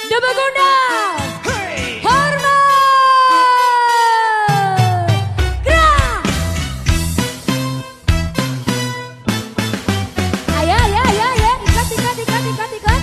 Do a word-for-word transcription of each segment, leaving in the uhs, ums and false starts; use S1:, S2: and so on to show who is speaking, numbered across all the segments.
S1: Debaguna Hormat Gerak Ayo ayo ayo ayo Ikat ikat ikat ikat ikat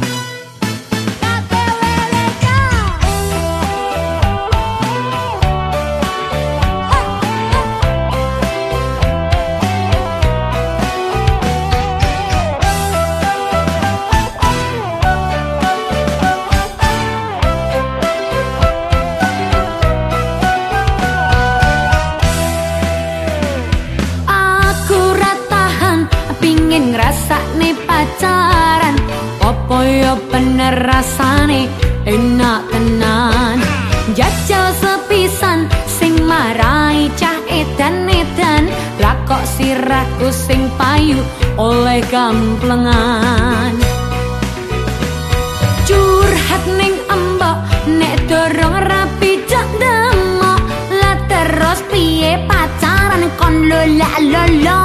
S1: ngrasakne pacaran opo yo bener rasane enak tenan jajal sepisan sing marai cah edan-edan lah kok sirahku sing payu oleh gamplengan curhat ning embok nek dorong rapi cak demok lah terus piye pacaran kon lola lolo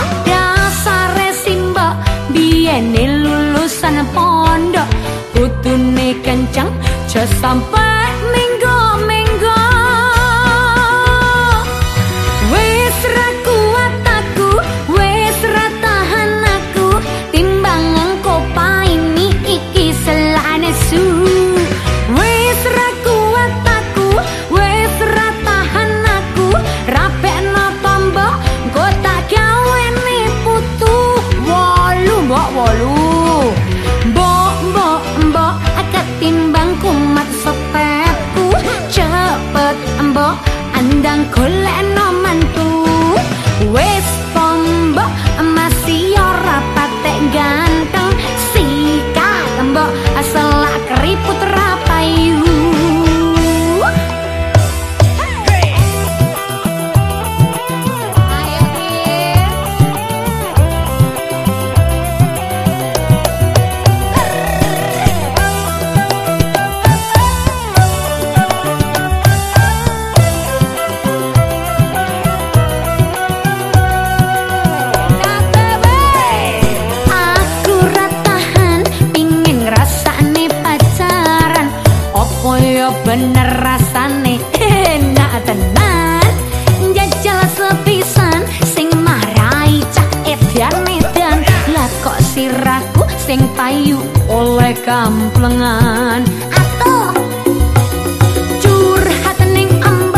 S1: biene lulusan pondok kudune kencang aja sampai minggu-minggu wis ra kuat aku wis ra tahan aku timbang engko paini iki selane su wis ra kuat aku wis ra tahan aku rapekno tombok engko tak gawe ni putu mbok wolu mbok mbok mbok akad timbang kumat setepku cepet mbok andang golek no mantu wis mbok masih ora patek ganteng sikat mbok asal keriput ra payu bener rasane enak tenan jajal sepisan sing marai cak edan-edan lah kok sirahku sing payu oleh kamplengan atau curhat ning amba